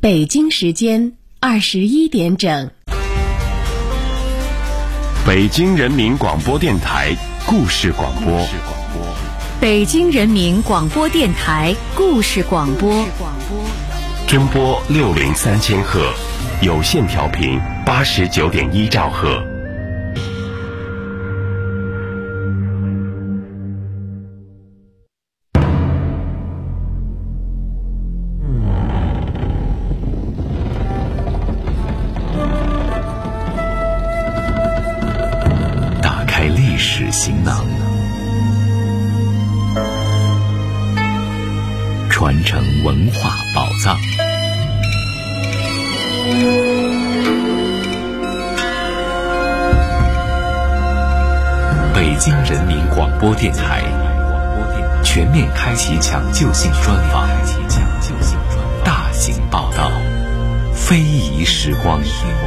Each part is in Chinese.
北京时间21点整。 北京人民广播电台故事广播。 北京人民广播电台故事广播。 中波603千赫，有线调频89.1兆赫。 打开历史行囊，传承文化宝藏。北京人民广播电台全面开启抢救性专访，大型报道，非遗时光。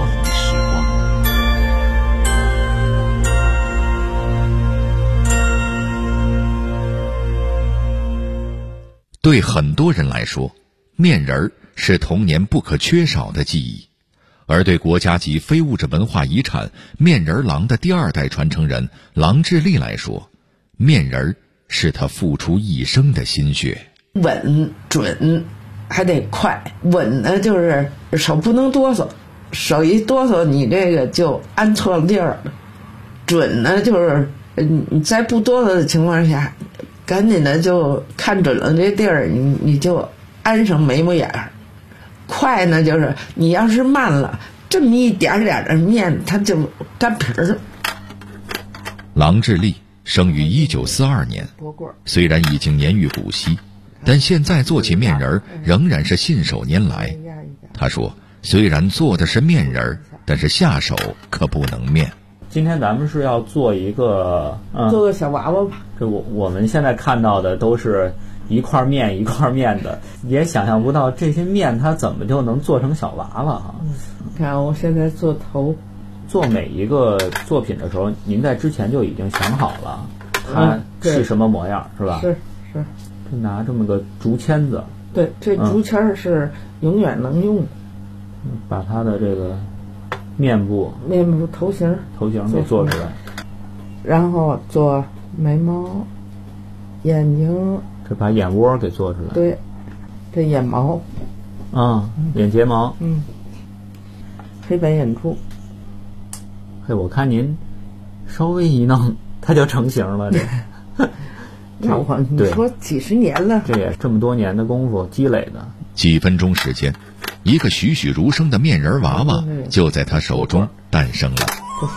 对很多人来说，面人儿是童年不可缺少的记忆，而对国家级非物质文化遗产面人郎的第二代传承人郎志立来说，面人儿是他付出一生的心血。 稳准还得快，稳呢就是手不能哆嗦，手一哆嗦你这个就安错了地儿了。准呢就是你在不哆嗦的情况下，赶紧的就看准了这地儿，你就安上眉毛眼儿。快呢就是你要是慢了，这么一点点的面它就干皮儿。 郎志立生于1942年，虽然已经年逾古稀，但现在做起面人仍然是信手拈来。他说，虽然做的是面人，但是下手可不能面。 今天咱们是要做一个做个小娃娃吧。 这我们现在看到的都是一块面一块面的，也想象不到这些面它怎么就能做成小娃娃哈。 看我现在做头， 做每一个作品的时候，您在之前就已经想好了它是什么模样，是吧？ 是。 就拿这么个竹签子， 对，这竹签是永远能用的。 把它的这个面部头型给做出来， 然后做眉毛、眼睛， 这把眼窝给做出来。 对，这眼毛， 眼睫毛， 黑白眼珠。 嘿，我看您稍微一弄，它就成型了。这那你说几十年了， 这也是这么多年的功夫积累的。 几分钟时间，一个栩栩如生的面人娃娃就在他手中诞生了。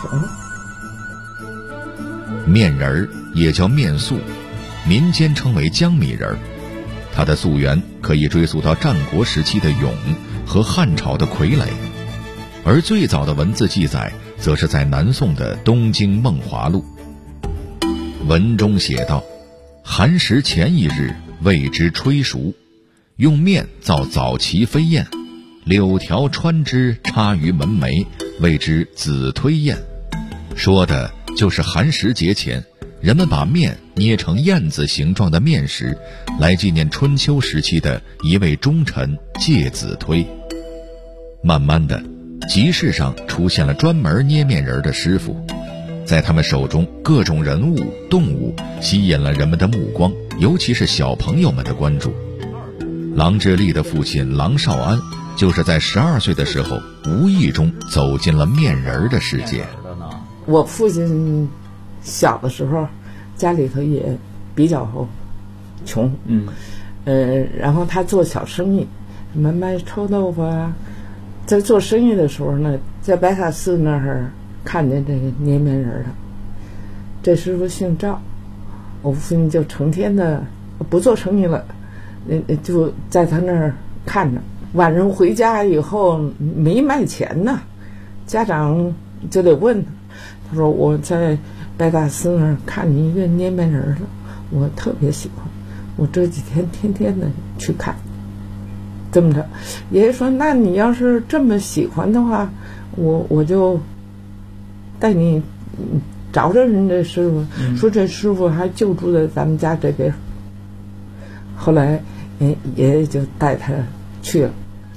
面人也叫面塑，民间称为江米人，它的溯源可以追溯到战国时期的俑和汉朝的傀儡，而最早的文字记载则是在南宋的《东京梦华录》。文中写道，寒食前一日谓之炊熟，用面造早旗飞燕，柳条穿之插于门楣，谓之子推燕。说的就是寒食节前，人们把面捏成燕子形状的面食，来纪念春秋时期的一位忠臣介子推。慢慢的，集市上出现了专门捏面人的师傅，在他们手中，各种人物、动物吸引了人们的目光，尤其是小朋友们的关注。郎志立的父亲郎少安就是在12岁的时候无意中走进了面人的世界。 我父亲小的时候家里头也比较穷，然后他做小生意，什么卖臭豆腐啊。在做生意的时候呢，在白塔寺那儿看见这个捏面人了。这师傅姓赵，我父亲就成天的不做生意了，就在他那儿看着。晚上回家以后没卖钱呢，家长就得问他，他说我在白塔寺那儿看见一个捏面人了，我特别喜欢，我这几天天天的去看。这么着，爷爷说，那你要是这么喜欢的话，我就带你找找人这师傅，说这师傅还就住在咱们家这边。后来爷爷就带他去了，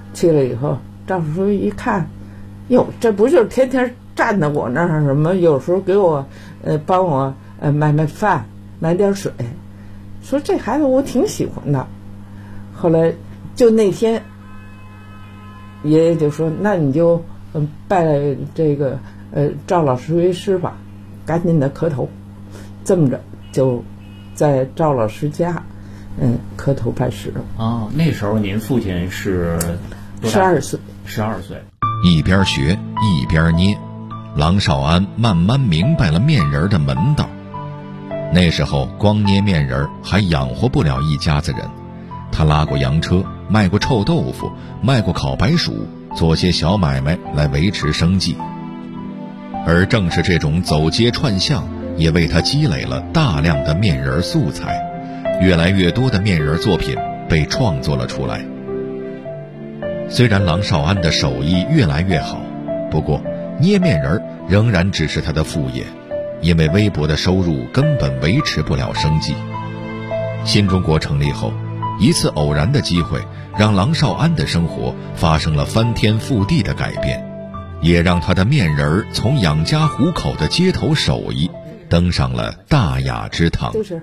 去了以后，赵叔叔一看，哟，这不就是天天站在我那儿什么？有时候给我帮我买饭，买点水，说这孩子我挺喜欢的。后来就那天，爷爷就说：“那你就拜这个赵老师为师吧，赶紧的磕头。”这么着就在赵老师家磕头拜师了。 哦，那时候您父亲是 12岁。 12岁， 一边学一边捏，郎少安慢慢明白了面人的门道。那时候光捏面人还养活不了一家子人，他拉过洋车，卖过臭豆腐，卖过烤白薯，做些小买卖来维持生计。而正是这种走街串巷，也为他积累了大量的面人素材，越来越多的面人作品被创作了出来。虽然郎少安的手艺越来越好，不过捏面人仍然只是他的副业，因为微薄的收入根本维持不了生计。新中国成立后，一次偶然的机会让郎少安的生活发生了翻天覆地的改变，也让他的面人从养家糊口的街头手艺登上了大雅之堂。 就是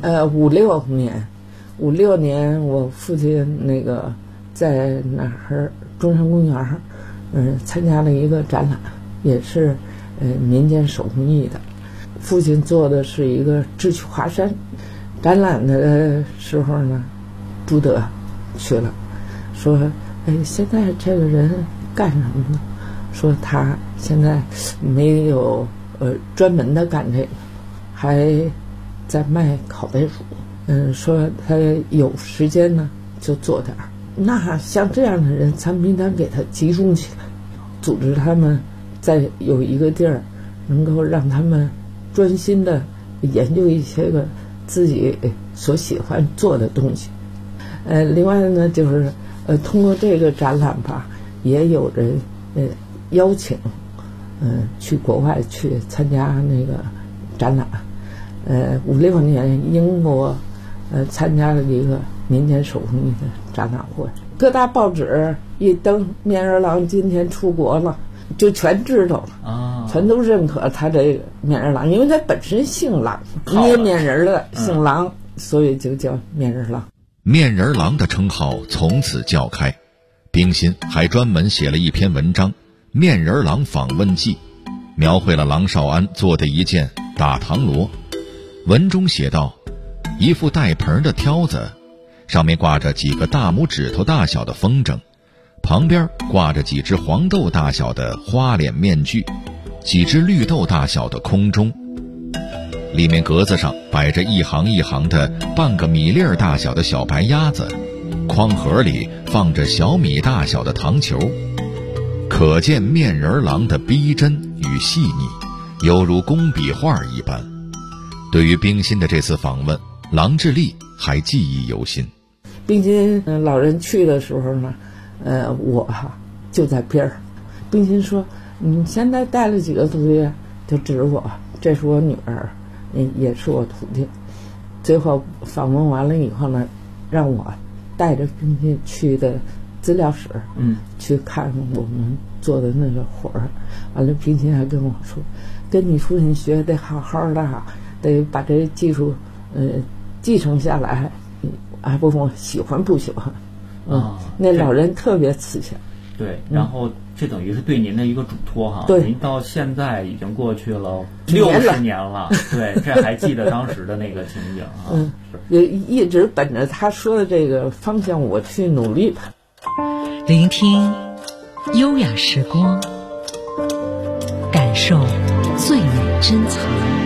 56年我父亲那个在哪儿中山公园参加了一个展览，也是民间手工艺的。父亲做的是一个智取华山，展览的时候呢，朱德去了，说现在这个人干什么呢？说他现在没有专门的干这个，还在卖烤白薯。说他有时间呢就做点儿。那像这样的人，咱们应当给他集中起来，组织他们在有一个地儿，能够让他们专心的研究一些个自己所喜欢做的东西。另外呢，就是通过这个展览吧，也有人邀请去国外去参加那个展览。56年英国参加了一个民间手工艺的展览会，各大报纸一登面人郎今天出国了，就全知道了，全都认可他这个面人郎，因为他本身姓郎，捏面人的姓郎，所以就叫面人郎。 面人郎的称号从此叫开，冰心还专门写了一篇文章《面人郎访问记》，描绘了郎少安做的一件打堂锣。文中写道，一副带盆的挑子，上面挂着几个大拇指头大小的风筝，旁边挂着几只黄豆大小的花脸面具，几只绿豆大小的空钟，里面格子上摆着一行一行的半个米粒儿大小的小白鸭子，筐盒里放着小米大小的糖球，可见面人郎的逼真与细腻，犹如工笔画一般。对于冰心的这次访问，郎志立还记忆犹新。 冰心老人去的时候呢，我就在边儿。冰心说：“你现在带了几个徒弟？”就指我，这是我女儿，也是我徒弟。最后访问完了以后呢，让我带着冰心去的资料室，去看我们做的那个活儿。完了，冰心还跟我说：“跟你父亲学得好好的，得把这技术继承下来。”还不问我喜欢不喜欢。那老人特别慈祥。 对，然后这等于是对您的一个嘱托哈。 对， 您到现在已经过去了60年了，对，这还记得当时的那个情景啊。 也一直本着他说的这个方向我去努力吧。 聆听优雅时光，感受最美珍藏。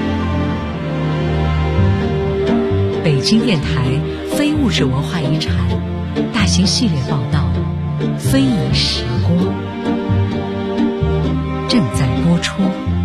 北京电台非物质文化遗产大型系列报道《非遗时光》正在播出。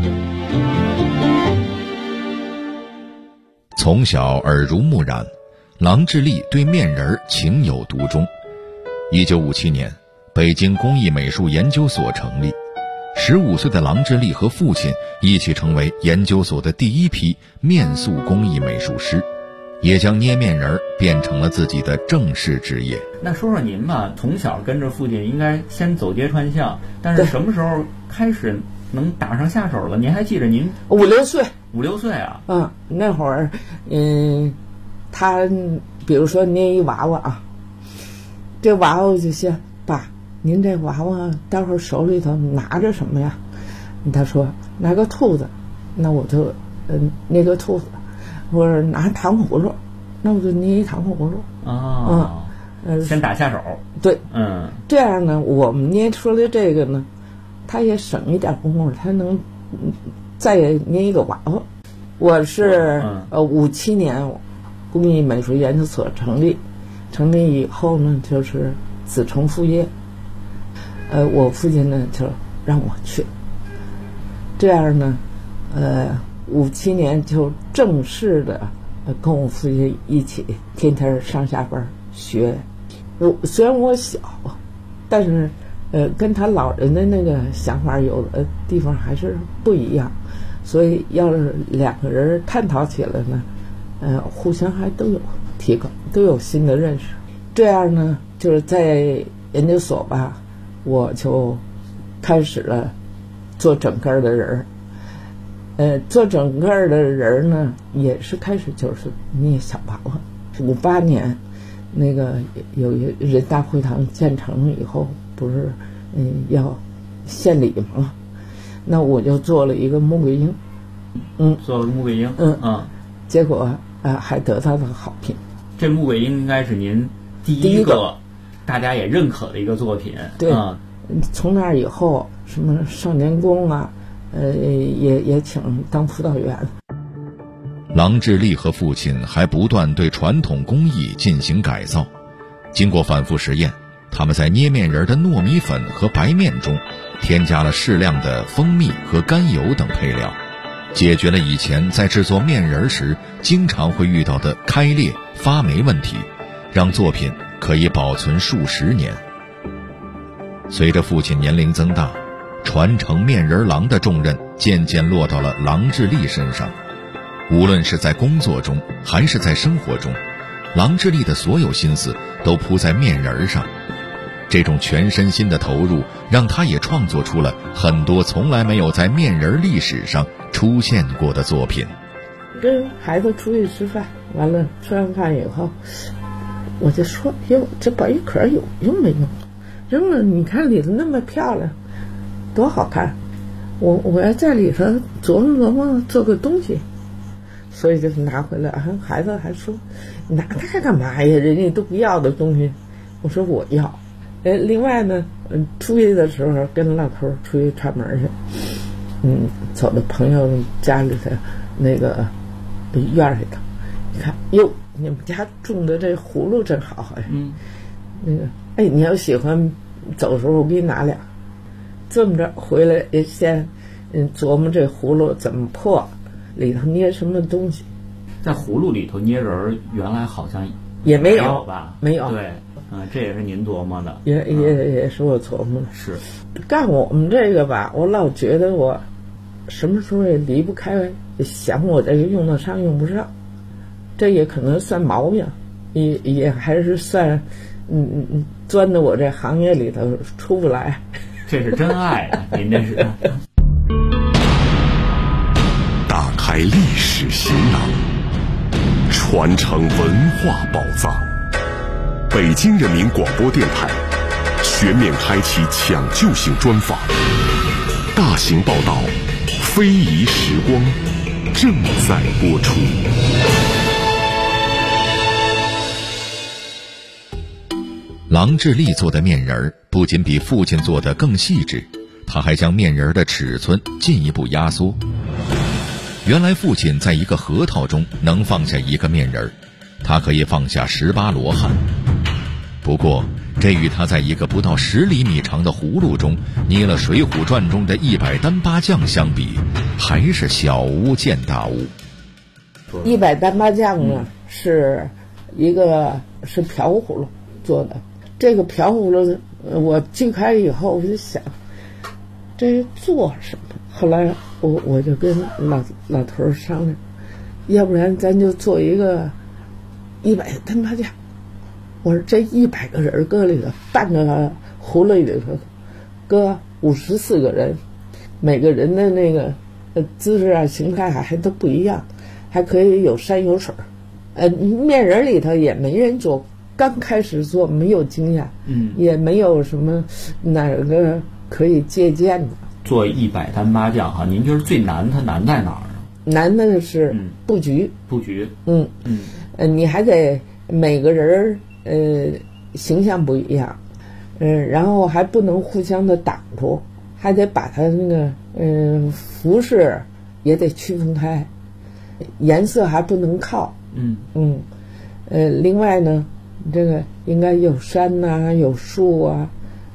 从小耳濡目染，郎志立对面人情有独钟。1957年，北京工艺美术研究所成立，15岁的郎志立和父亲一起成为研究所的第一批面塑工艺美术师， 也将捏面人变成了自己的正式职业。 那说说您吧，从小跟着父亲应该先走街串巷，但是什么时候开始能打上下手了？您还记得您 5、6岁 ？5、6岁啊？ 那会儿，他比如说捏一娃娃啊，这娃娃就说：“爸，您这娃娃待会儿手里头拿着什么呀？”他说：“拿个兔子。”那我就捏个兔子。或者拿糖葫芦，那我就捏一糖葫芦。 先打下手。 对，这样呢，我们捏出来这个呢，他也省一点功夫，他能再捏一个娃娃。我是57年工艺美术研究所成立以后呢，就是子承父业。我父亲呢就让我去，这样呢，57年就正式的跟我父亲一起天天上下班学。虽然我小，但是跟他老人的那个想法有的地方还是不一样，所以要是2个人探讨起来呢，互相还都有提高，都有新的认识。这样呢，就是在研究所吧，我就开始了做整个的人。做整个的人呢，也是开始就是捏小娃娃。58年，那个有人大会堂建成以后，不是要献礼吗？那我就做了一个穆桂英， 做了穆桂英， 结果还得到了好评。 这穆桂英应该是您第一个大家也认可的一个作品。 对，从那以后，什么少年宫啊。也请当辅导员。 郎智丽和父亲还不断对传统工艺进行改造，经过反复实验，他们在捏面人的糯米粉和白面中添加了适量的蜂蜜和甘油等配料，解决了以前在制作面人时经常会遇到的开裂发霉问题，让作品可以保存数十年。随着父亲年龄增大，传承面人郎的重任渐渐落到了郎智丽身上。无论是在工作中还是在生活中，郎智丽的所有心思都扑在面人上。这种全身心的投入让他也创作出了很多从来没有在面人历史上出现过的作品。 跟孩子出去吃饭，完了吃完饭以后，我就说：“哟，这宝玉壳有用没用？扔了，你看里头那么漂亮，多好看！我要在里头琢磨琢磨做个东西。”所以就是拿回来，孩子还说：“拿它干嘛呀？人家都不要的东西。”我说：“我要。”另外呢，出去的时候跟老头出去串门去，走到朋友家里头那个院里头，你看，哟，你们家种的这葫芦真好，好像，那个，你要喜欢，走的时候我给你拿俩。这么着回来也先，琢磨这葫芦怎么破，里头捏什么东西。 在葫芦里头捏人，原来好像也没有吧？ 没有。 对，这也是您琢磨的。 也是我琢磨的。 是， 干我们这个吧，我老觉得我什么时候也离不开想我这个用得上用不上，这也可能算毛病，也还是算钻到我这行业里头出不来。 这是真爱啊！您这是打开历史行囊，传承文化宝藏。北京人民广播电台全面开启抢救性专访，大型报道非遗时光正在播出。 郎智丽做的面人不仅比父亲做的更细致，他还将面人的尺寸进一步压缩。原来父亲在一个核桃中能放下一个面人，他可以放下18罗汉。不过这与他在一个不到10厘米长的葫芦中捏了《水浒传》中的100单八将相比，还是小巫见大巫。 100单八将呢，是一个是瓢葫芦做的。这个瓢葫芦我锯开以后，我就想这做什么。后来我就跟老头商量，要不然咱就做一个 100担麻将。我说这100个人搁里头，半个葫芦里头搁54个人，每个人的那个姿势啊、形态还都不一样，还可以有山有水。面人里头也没人做，刚开始做没有经验，也没有什么哪个可以借鉴的。 做100担麻将哈，您觉得最难它难在哪儿呢？ 难的是布局。你还得每个人形象不一样，然后还不能互相的挡住，还得把它那个服饰也得区分开，颜色还不能靠。另外呢，这个应该有山呐、有树啊，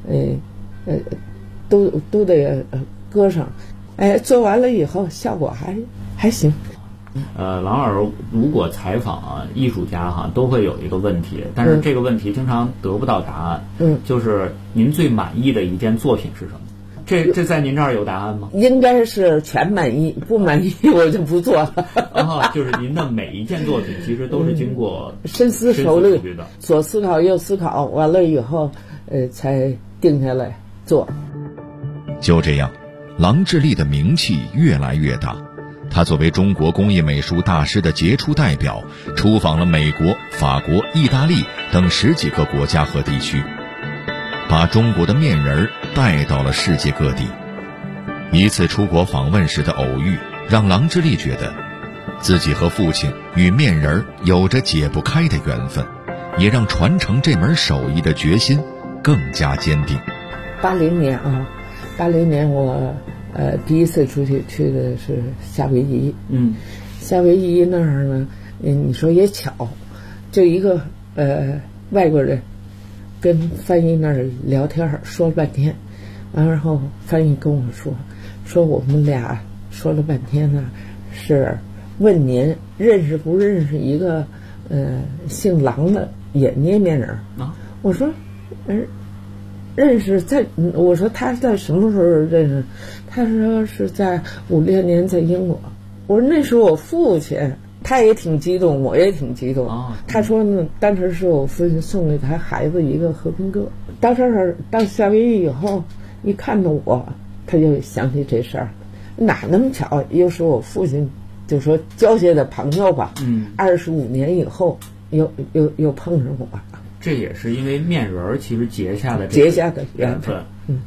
都得搁上。做完了以后效果还行。 郎老师如果采访艺术家哈，都会有一个问题，但是这个问题经常得不到答案。就是您最满意的一件作品是什么？这在您这儿有答案吗？ 应该是全满意，不满意我就不做了。 就是您的每一件作品其实都是经过深思熟虑的， 左思考右思考，完了以后才定下来做。 就这样，郎智丽的名气越来越大。他作为中国工艺美术大师的杰出代表，出访了美国、法国、意大利等10几个国家和地区，把中国的面人带到了世界各地。一次出国访问时的偶遇，让郎智丽觉得自己和父亲与面人有着解不开的缘分，也让传承这门手艺的决心更加坚定。 80年我第一次出去的是夏威夷。夏威夷那儿呢，你说也巧，就一个外国人跟翻译那儿聊天说了半天，然后翻译跟我说我们俩说了半天呢，是问您认识不认识一个姓郎的也捏面人啊？我说认识，我说他在什么时候认识？他说是在5、6年在英国。我说那是我父亲，他也挺激动，我也挺激动。他说呢，当时是我父亲送给他孩子一个和平鸽。到夏威夷以后，一看到我，他就想起这事儿，哪那么巧，又是我父亲就说交下的朋友吧。25年以后又碰上我。 这也是因为面人其实结下的缘分。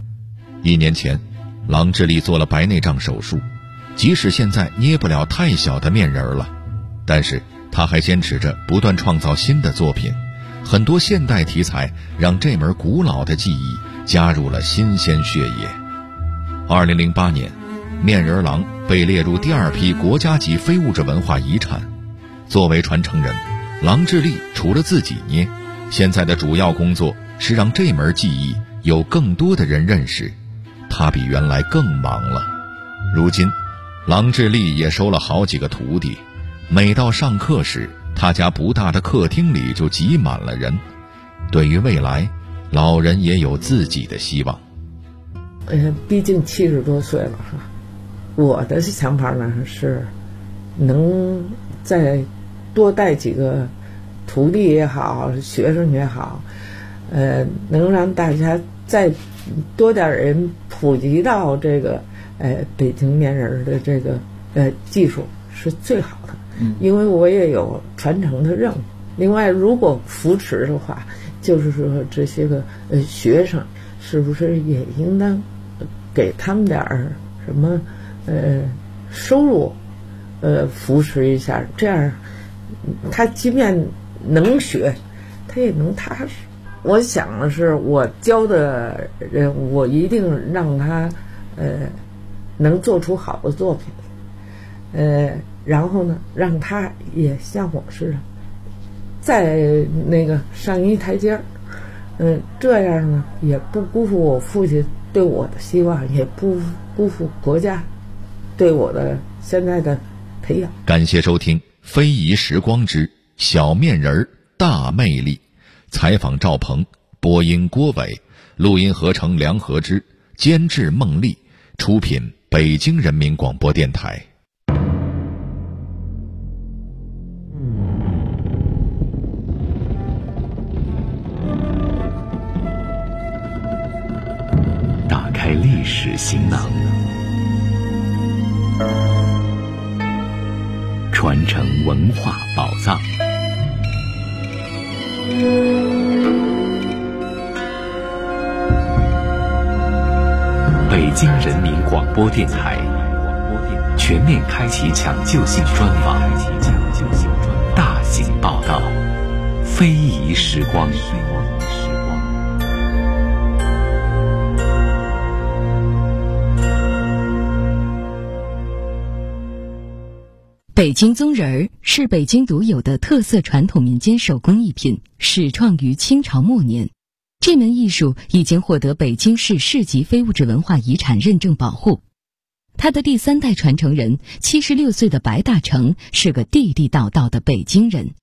1年前，郎智丽做了白内障手术，即使现在捏不了太小的面人了，但是他还坚持着不断创造新的作品。很多现代题材让这门古老的技艺加入了新鲜血液。2008年，面人郎被列入第2批国家级非物质文化遗产。作为传承人，郎智丽除了自己捏，现在的主要工作是让这门技艺有更多的人认识。他比原来更忙了。如今，郎智丽也收了好几个徒弟，每到上课时，他家不大的客厅里就挤满了人。对于未来，老人也有自己的希望。 毕竟70多岁了哈，我的想法呢是，能再多带几个徒弟也好，学生也好，能让大家再多点人普及到这个北京面人的这个技术是最好的。因为我也有传承的任务。另外，如果扶持的话，就是说这些个学生是不是也应当给他们点儿什么收入扶持一下，这样他即便能学，他也能踏实。我想的是，我教的人，我一定让他能做出好的作品，然后呢，让他也像我似的，再那个上一台阶儿，这样呢也不辜负我父亲对我的希望，也不辜负国家对我的现在的培养。 感谢收听《非遗时光之小面人大魅力》，采访赵鹏，播音郭伟，录音合成梁和之，监制孟丽，出品北京人民广播电台。 史行囊，传承文化宝藏。北京人民广播电台全面开启抢救性专访，大型报道，非遗时光。 北京宗人儿是北京独有的特色传统民间手工艺品，始创于清朝末年。这门艺术已经获得北京市市级非物质文化遗产认证保护。他的第3代传承人76岁的白大成是个地地道道的北京人。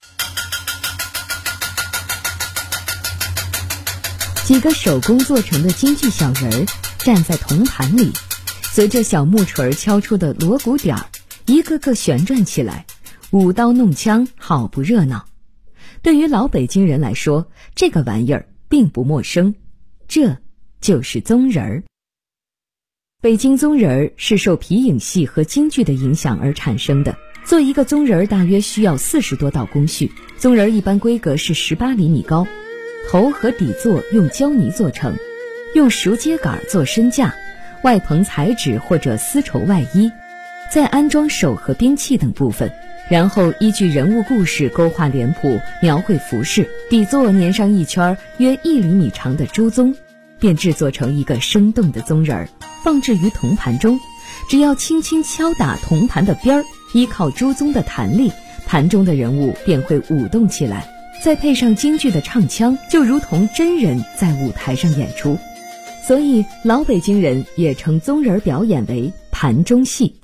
几个手工做成的京剧小人儿站在铜盘里，随着小木锤敲出的锣鼓点儿，一个个旋转起来，舞刀弄枪，好不热闹。对于老北京人来说，这个玩意儿并不陌生，这就是宗人儿。北京宗人儿是受皮影戏和京剧的影响而产生的。做一个宗人儿大约需要40多道工序。宗人儿一般规格是18厘米高，头和底座用胶泥做成，用熟秸秆做身架，外棚彩纸或者丝绸外衣，再安装手和兵器等部分，然后依据人物故事勾画脸谱，描绘服饰，底座粘上一圈约1厘米长的朱宗，便制作成一个生动的宗人儿，放置于铜盘中。只要轻轻敲打铜盘的边儿，依靠朱宗的弹力，盘中的人物便会舞动起来，再配上京剧的唱腔，就如同真人在舞台上演出。所以老北京人也称宗人表演为盘中戏。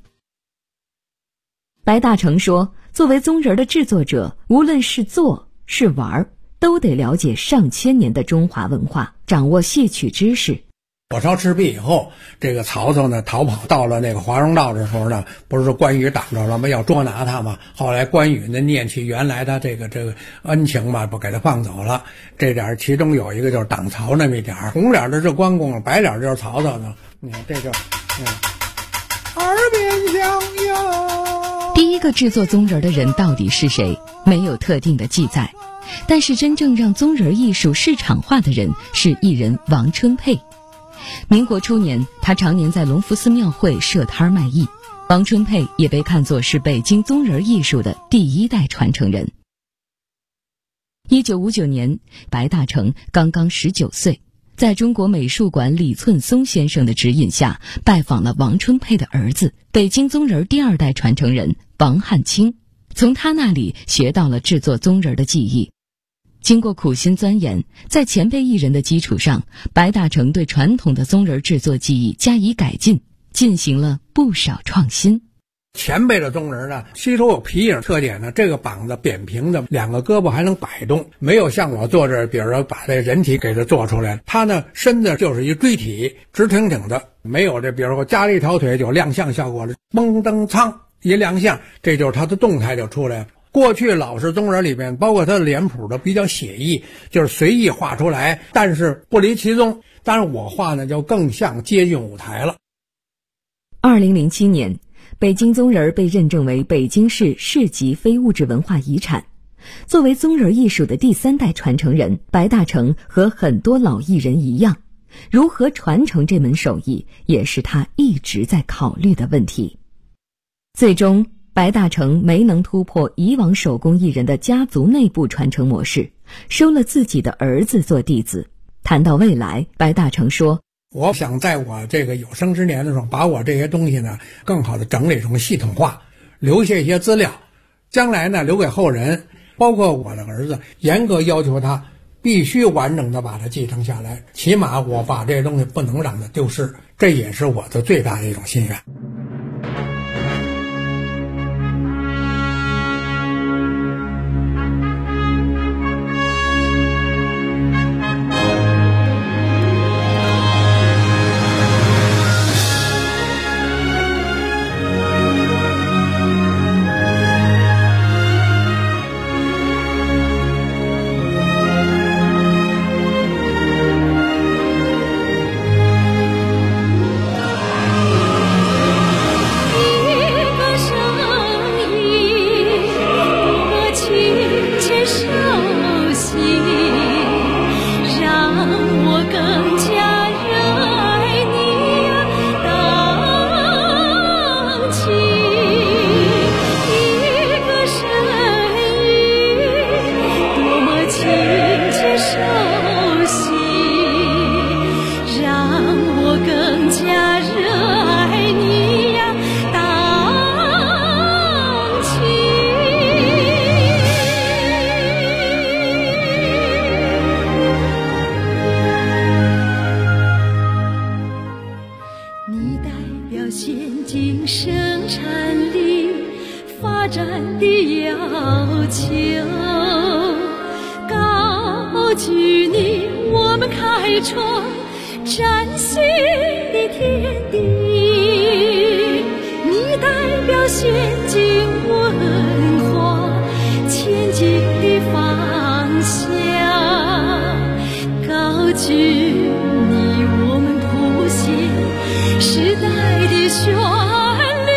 白大成说，作为宗人的制作者，无论是做是玩，都得了解上千年的中华文化，掌握戏曲知识。 火烧赤壁以后，这个曹操呢逃跑到了那个华容道的时候呢，不是关羽挡着了吗？要捉拿他嘛。后来关羽呢念起原来他这个恩情嘛，不给他放走了。这点其中有一个就是挡曹那么一点，红脸的是关公，白脸就是曹操呢。你看这就耳边响哟。 第一个制作宗人的人到底是谁？没有特定的记载，但是真正让宗人艺术市场化的人是艺人王春佩。民国初年，他常年在隆福寺庙会设摊卖艺。王春佩也被看作是北京宗人艺术的第1代传承人。1959年，白大成刚刚19岁，在中国美术馆李寸松先生的指引下，拜访了王春佩的儿子，北京宗人第2代传承人王汉卿，从他那里学到了制作宗人的技艺。经过苦心钻研，在前辈艺人的基础上，白大成对传统的宗人制作技艺加以改进，进行了不少创新。 前辈的宗人呢，吸收有皮影特点呢，这个膀子扁平的，2个胳膊还能摆动，没有像我做这，比如说把这人体给它做出来，他呢身子就是一锥体，直挺挺的，没有这，比如说加了一条腿就亮相效果了，嘣噔噌一亮相，这就是他的动态就出来了。过去老式宗人里面，包括他的脸谱的比较写意，就是随意画出来，但是不离其宗。当然我画呢就更像接近舞台了。 2007年，北京宗人被认证为北京市市级非物质文化遗产。作为宗人艺术的第3代传承人，白大成和很多老艺人一样，如何传承这门手艺，也是他一直在考虑的问题。最终白大成没能突破以往手工艺人的家族内部传承模式，收了自己的儿子做弟子。谈到未来，白大成说， 我想在我这个有生之年的时候，把我这些东西呢更好的整理成系统化，留下一些资料，将来呢留给后人，包括我的儿子，严格要求他必须完整的把它继承下来，起码我把这些东西不能让它丢失，这也是我的最大的一种心愿。 高举你，我们开创崭新的天地。你代表先进文化前进的方向，高举你，我们谱写时代的旋律。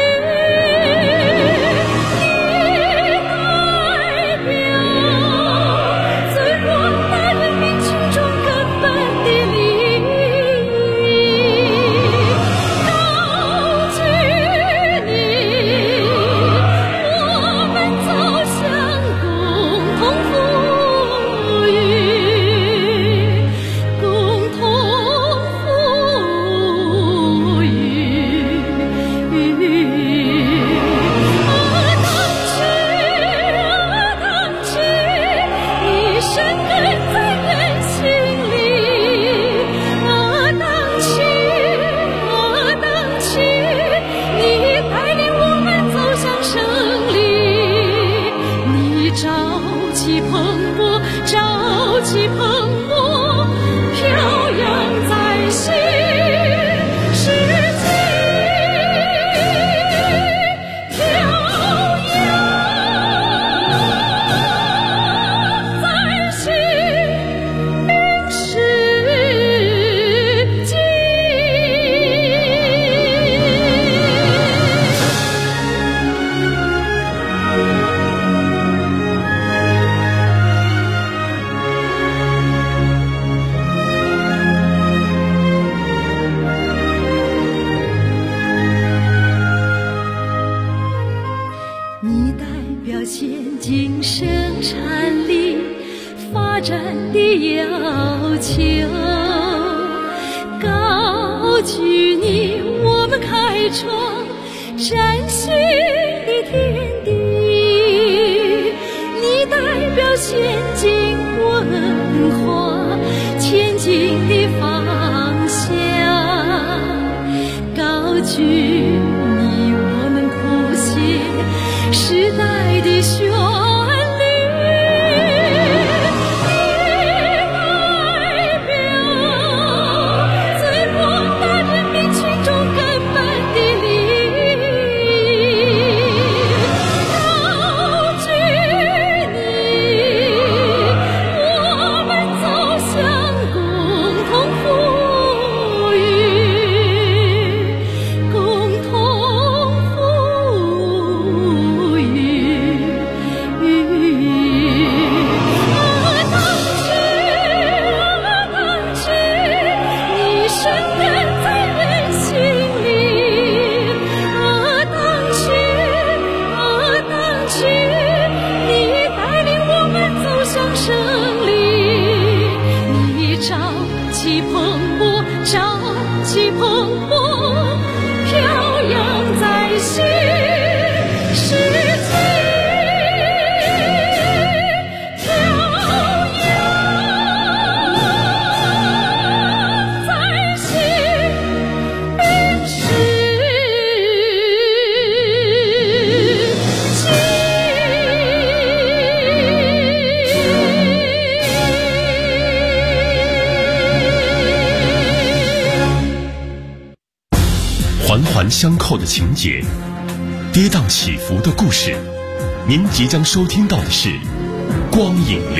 环环相扣的情节，跌宕起伏的故事。您即将收听到的是光影